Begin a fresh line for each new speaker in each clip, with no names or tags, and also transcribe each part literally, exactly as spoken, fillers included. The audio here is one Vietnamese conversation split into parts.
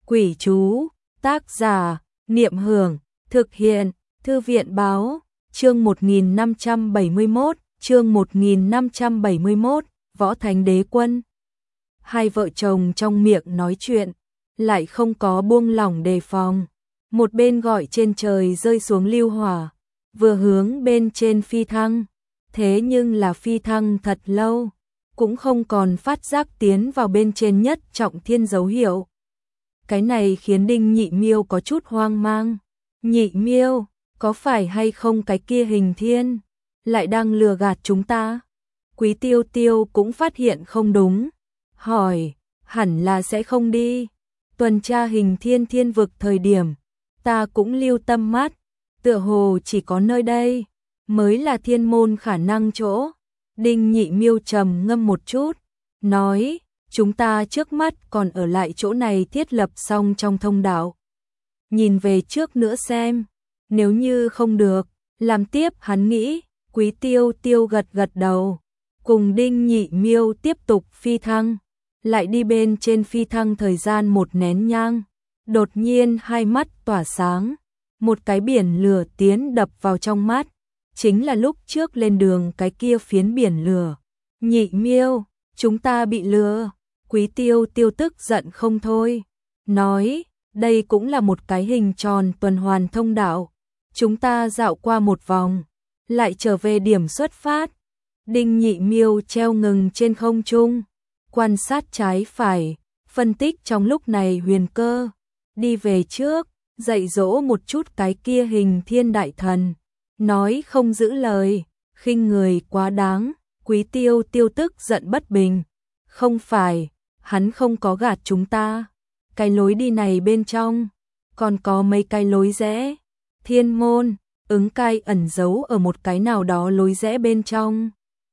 Quỷ chú, tác giả, Niệm Hưởng, thực hiện, Thư viện Báo, chương một nghìn năm trăm bảy mươi mốt, chương một nghìn năm trăm bảy mươi mốt, Võ Thánh Đế Quân. Hai vợ chồng trong miệng nói chuyện, lại không có buông lỏng đề phòng. Một bên gọi trên trời rơi xuống lưu hỏa, vừa hướng bên trên phi thăng. Thế nhưng là phi thăng thật lâu, cũng không còn phát giác tiến vào bên trên nhất trọng thiên dấu hiệu. Cái này khiến Đinh Nhị Miêu có chút hoang mang. Nhị Miêu, có phải hay không cái kia hình thiên lại đang lừa gạt chúng ta? Quý Tiêu Tiêu cũng phát hiện không đúng, hỏi, hẳn là sẽ không đi. Tuần tra hình thiên thiên vực thời điểm, ta cũng lưu tâm mắt, tựa hồ chỉ có nơi đây mới là thiên môn khả năng chỗ. Đinh Nhị Miêu trầm ngâm một chút, nói, chúng ta trước mắt còn ở lại chỗ này thiết lập xong trong thông đạo. Nhìn về trước nữa xem, nếu như không được, làm tiếp. Hắn nghĩ. Quý Tiêu Tiêu gật gật đầu, cùng Đinh Nhị Miêu tiếp tục phi thăng. Lại đi bên trên phi thăng thời gian một nén nhang, đột nhiên hai mắt tỏa sáng, một cái biển lửa tiến đập vào trong mắt, chính là lúc trước lên đường cái kia phiến biển lửa. Nhị Miêu, chúng ta bị lừa. Quý Tiêu Tiêu tức giận không thôi, nói, đây cũng là một cái hình tròn tuần hoàn thông đạo, chúng ta dạo qua một vòng, lại trở về điểm xuất phát. Đinh Nhị Miêu treo ngừng trên không trung, quan sát trái phải, phân tích trong lúc này huyền cơ, đi về trước, dạy dỗ một chút cái kia hình thiên đại thần, nói không giữ lời, khinh người quá đáng. Quý Tiêu Tiêu tức giận bất bình, không phải, hắn không có gạt chúng ta, cái lối đi này bên trong, còn có mấy cái lối rẽ, thiên môn, ứng cai ẩn giấu ở một cái nào đó lối rẽ bên trong,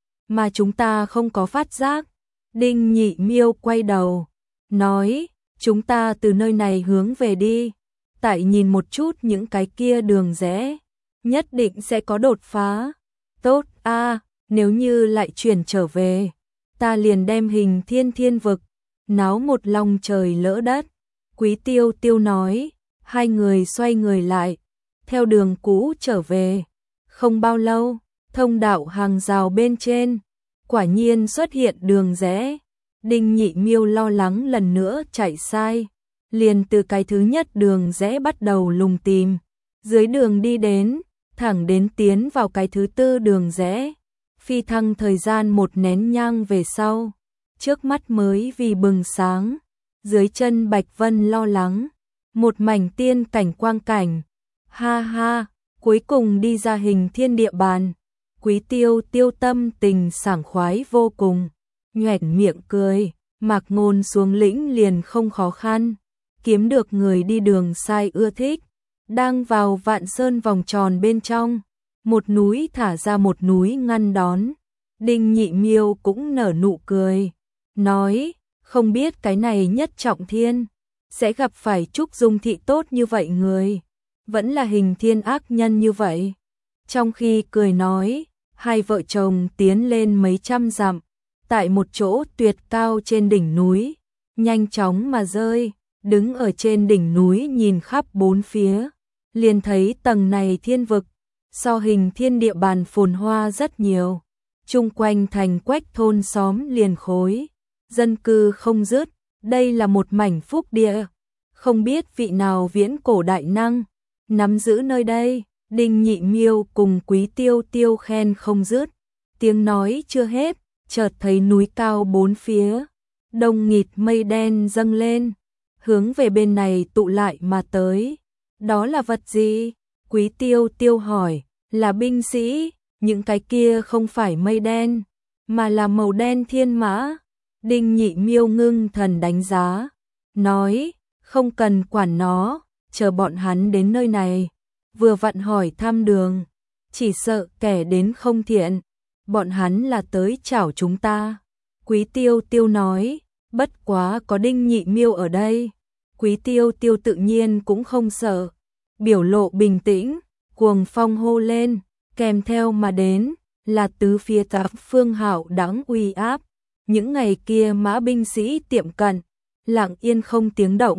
mà chúng ta không có phát giác. Đinh Nhị Miêu quay đầu, nói, chúng ta từ nơi này hướng về đi, tại nhìn một chút những cái kia đường rẽ, nhất định sẽ có đột phá. Tốt a, nếu như lại chuyển trở về, ta liền đem hình thiên thiên vực náo một lòng trời lỡ đất. Quý Tiêu Tiêu nói. Hai người xoay người lại, theo đường cũ trở về. Không bao lâu, thông đạo hàng rào bên trên quả nhiên xuất hiện đường rẽ. Đinh Nhị Miêu lo lắng lần nữa chạy sai, liền từ cái thứ nhất đường rẽ bắt đầu lùng tìm, dưới đường đi đến, thẳng đến tiến vào cái thứ tư đường rẽ. Phi thăng thời gian một nén nhang về sau, trước mắt mới vì bừng sáng, dưới chân Bạch Vân lo lắng, một mảnh tiên cảnh quang cảnh. Ha ha, cuối cùng đi ra hình thiên địa bàn. Quý Tiêu Tiêu tâm tình sảng khoái vô cùng, nhoẻn miệng cười, Mạc Ngôn xuống lĩnh liền không khó khăn, kiếm được người đi đường sai ưa thích, đang vào Vạn Sơn vòng tròn bên trong, một núi thả ra một núi ngăn đón. Đinh Nhị Miêu cũng nở nụ cười, nói, không biết cái này nhất trọng thiên sẽ gặp phải Trúc Dung thị tốt như vậy người, vẫn là hình thiên ác nhân như vậy. Trong khi cười nói, hai vợ chồng tiến lên mấy trăm dặm, tại một chỗ tuyệt cao trên đỉnh núi, nhanh chóng mà rơi, đứng ở trên đỉnh núi nhìn khắp bốn phía, liền thấy tầng này thiên vực so hình thiên địa bàn phồn hoa rất nhiều, chung quanh thành quách thôn xóm liền khối, dân cư không dứt, đây là một mảnh phúc địa, không biết vị nào viễn cổ đại năng nắm giữ nơi đây. Đinh Nhị Miêu cùng Quý Tiêu Tiêu khen không dứt, tiếng nói chưa hết, chợt thấy núi cao bốn phía, đông nghịt mây đen dâng lên, hướng về bên này tụ lại mà tới. Đó là vật gì? Quý Tiêu Tiêu hỏi. Là binh sĩ. Những cái kia không phải mây đen, mà là màu đen thiên mã. Đinh Nhị Miêu ngưng thần đánh giá, nói, không cần quản nó, chờ bọn hắn đến nơi này, vừa vặn hỏi thăm đường, chỉ sợ kẻ đến không thiện, bọn hắn là tới chảo chúng ta. Quý Tiêu Tiêu nói, bất quá có Đinh Nhị Miêu ở đây, Quý Tiêu Tiêu tự nhiên cũng không sợ, biểu lộ bình tĩnh, cuồng phong hô lên, kèm theo mà đến là tứ phía tám phương hạo đãng uy áp. Những ngày kia mã binh sĩ tiệm cận, lặng yên không tiếng động,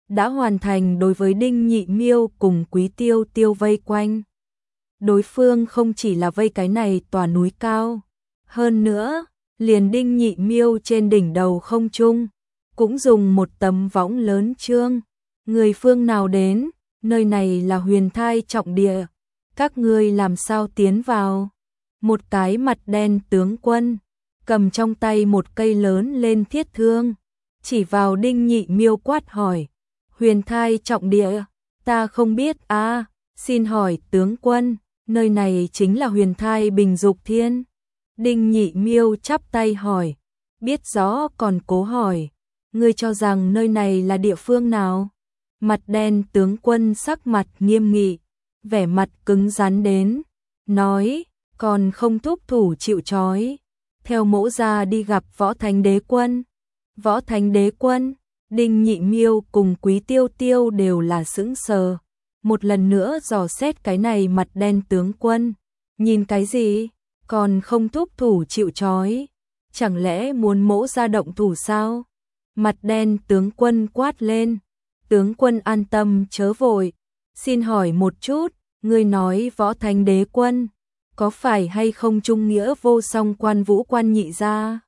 đã hoàn thành đối với Đinh Nhị Miêu cùng Quý Tiêu Tiêu vây quanh. Đối phương không chỉ là vây cái này tòa núi cao, hơn nữa, liền Đinh Nhị Miêu trên đỉnh đầu không trung, cũng dùng một tấm võng lớn trương. Người phương nào đến, nơi này là huyền thai trọng địa, các ngươi làm sao tiến vào? Một cái mặt đen tướng quân, cầm trong tay một cây lớn lên thiết thương, chỉ vào Đinh Nhị Miêu quát hỏi, huyền thai trọng địa, ta không biết à, xin hỏi tướng quân, nơi này chính là huyền thai Bình Dục Thiên. Đinh Nhị Miêu chắp tay hỏi, biết rõ còn cố hỏi, ngươi cho rằng nơi này là địa phương nào? Mặt đen tướng quân sắc mặt nghiêm nghị, vẻ mặt cứng rắn đến, nói, còn không thúc thủ chịu trói, theo mỗ ra đi gặp Võ Thánh Đế Quân. Võ Thánh Đế Quân, Đinh Nhị Miêu cùng Quý Tiêu Tiêu đều là sững sờ, một lần nữa dò xét cái này mặt đen tướng quân, nhìn cái gì, còn không thúc thủ chịu trói, chẳng lẽ muốn mỗ ra động thủ sao? Mặt đen tướng quân quát lên, tướng quân an tâm chớ vội, xin hỏi một chút, ngươi nói Võ Thánh Đế Quân, có phải hay không trung nghĩa vô song Quan Vũ Quan nhị gia?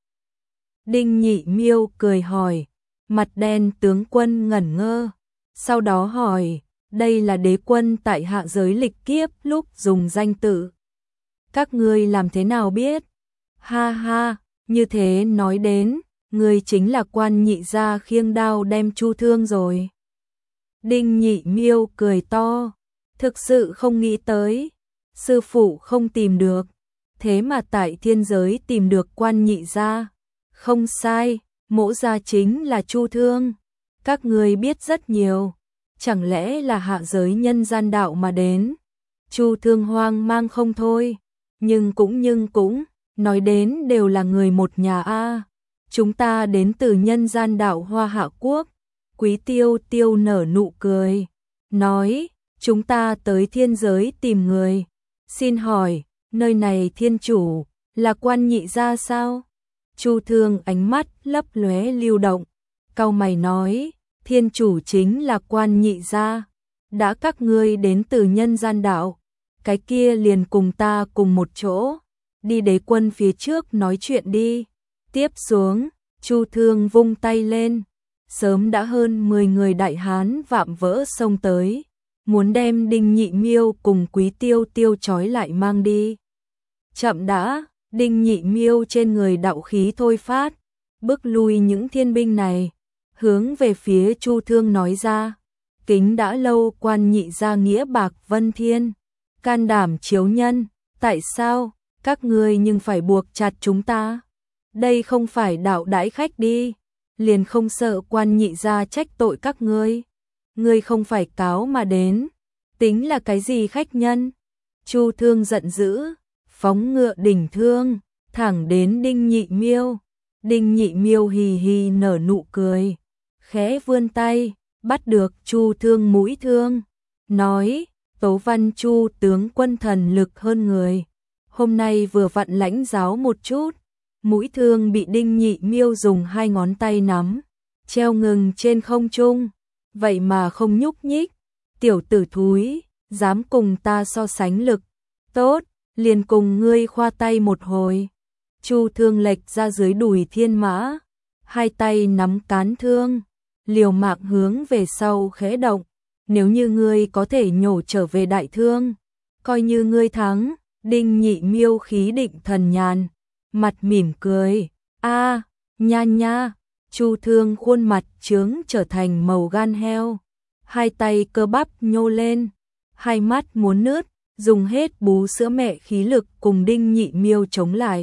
Đinh Nhị Miêu cười hỏi, mặt đen tướng quân ngẩn ngơ, sau đó hỏi, đây là đế quân tại hạ giới lịch kiếp lúc dùng danh tự. Các ngươi làm thế nào biết? Ha ha, như thế nói đến, ngươi chính là Quan nhị gia khiêng đao đem Chu Thương rồi. Đinh Nhị Miêu cười to, thực sự không nghĩ tới, sư phụ không tìm được, thế mà tại thiên giới tìm được Quan nhị gia. Không sai, mỗ gia chính là Chu Thương, các ngươi biết rất nhiều, chẳng lẽ là hạ giới nhân gian đạo mà đến? Chu Thương hoang mang không thôi, nhưng cũng nhưng cũng, nói đến đều là người một nhà a. Chúng ta đến từ nhân gian đạo Hoa Hạ Quốc. Quý Tiêu Tiêu nở nụ cười, nói, chúng ta tới thiên giới tìm người, xin hỏi, nơi này thiên chủ, là Quan nhị gia sao? Chu Thương ánh mắt lấp lóe lưu động, cau mày nói, thiên chủ chính là Quan nhị gia, đã các ngươi đến từ nhân gian đạo, cái kia liền cùng ta cùng một chỗ, đi đế quân phía trước nói chuyện đi. Tiếp xuống, Chu Thương vung tay lên, sớm đã hơn mười người đại hán vạm vỡ xông tới, muốn đem Đinh Nhị Miêu cùng Quý Tiêu Tiêu trói lại mang đi. Chậm đã, Đinh Nhị Miêu trên người đạo khí thôi phát, bước lui những thiên binh này, hướng về phía Chu Thương nói ra, kính đã lâu Quan nhị gia nghĩa bạc vân thiên, can đảm chiếu nhân, tại sao, các ngươi nhưng phải buộc chặt chúng ta? Đây không phải đạo đãi khách đi, liền không sợ Quan nhị gia trách tội các ngươi. Ngươi không phải cáo mà đến, tính là cái gì khách nhân? Chu Thương giận dữ, phóng ngựa đỉnh thương, thẳng đến Đinh Nhị Miêu. Đinh Nhị Miêu hì hì nở nụ cười, khẽ vươn tay, bắt được Chu Thương mũi thương, nói, Tố Văn Chu tướng quân thần lực hơn người, hôm nay vừa vặn lãnh giáo một chút. Mũi thương bị Đinh Nhị Miêu dùng hai ngón tay nắm, treo ngừng trên không trung, vậy mà không nhúc nhích. Tiểu tử thúi, dám cùng ta so sánh lực, tốt, liền cùng ngươi khoa tay một hồi. Chu Thương lệch ra dưới đùi thiên mã, hai tay nắm cán thương, liều mạng hướng về sau khẽ động, nếu như ngươi có thể nhổ trở về đại thương, coi như ngươi thắng. Đinh Nhị Miêu khí định thần nhàn, mặt mỉm cười, a, nha nha. Chu Thương khuôn mặt trướng trở thành màu gan heo, hai tay cơ bắp nhô lên, hai mắt muốn nứt, dùng hết bú sữa mẹ khí lực cùng Đinh Nhị Miêu chống lại.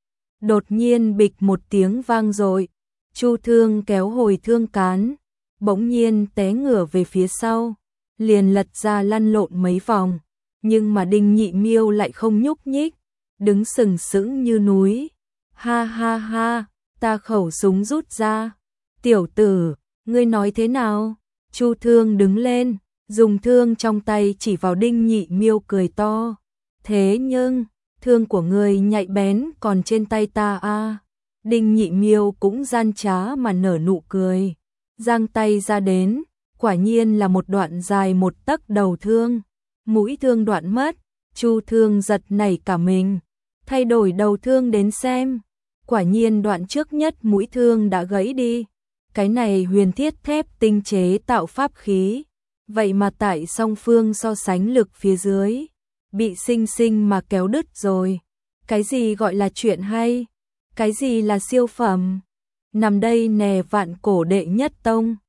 Đột nhiên bịch một tiếng vang dội, Chu Thương kéo hồi thương cán, bỗng nhiên té ngửa về phía sau, liền lật ra lăn lộn mấy vòng, nhưng mà Đinh Nhị Miêu lại không nhúc nhích, đứng sừng sững như núi. Ha ha ha, ta khẩu súng rút ra. Tiểu tử, ngươi nói thế nào? Chu Thương đứng lên, dùng thương trong tay chỉ vào Đinh Nhị Miêu cười to. Thế nhưng, thương của ngươi nhạy bén còn trên tay ta a. À. Đinh Nhị Miêu cũng gian trá mà nở nụ cười, giang tay ra đến, quả nhiên là một đoạn dài một tấc đầu thương, mũi thương đoạn mất, Chu Thương giật nảy cả mình, thay đổi đầu thương đến xem, quả nhiên đoạn trước nhất mũi thương đã gãy đi, cái này huyền thiết thép tinh chế tạo pháp khí, vậy mà tại song phương so sánh lực phía dưới, bị sinh sinh mà kéo đứt rồi, cái gì gọi là chuyện hay, cái gì là siêu phẩm, nằm đây nè vạn cổ đệ nhất tông.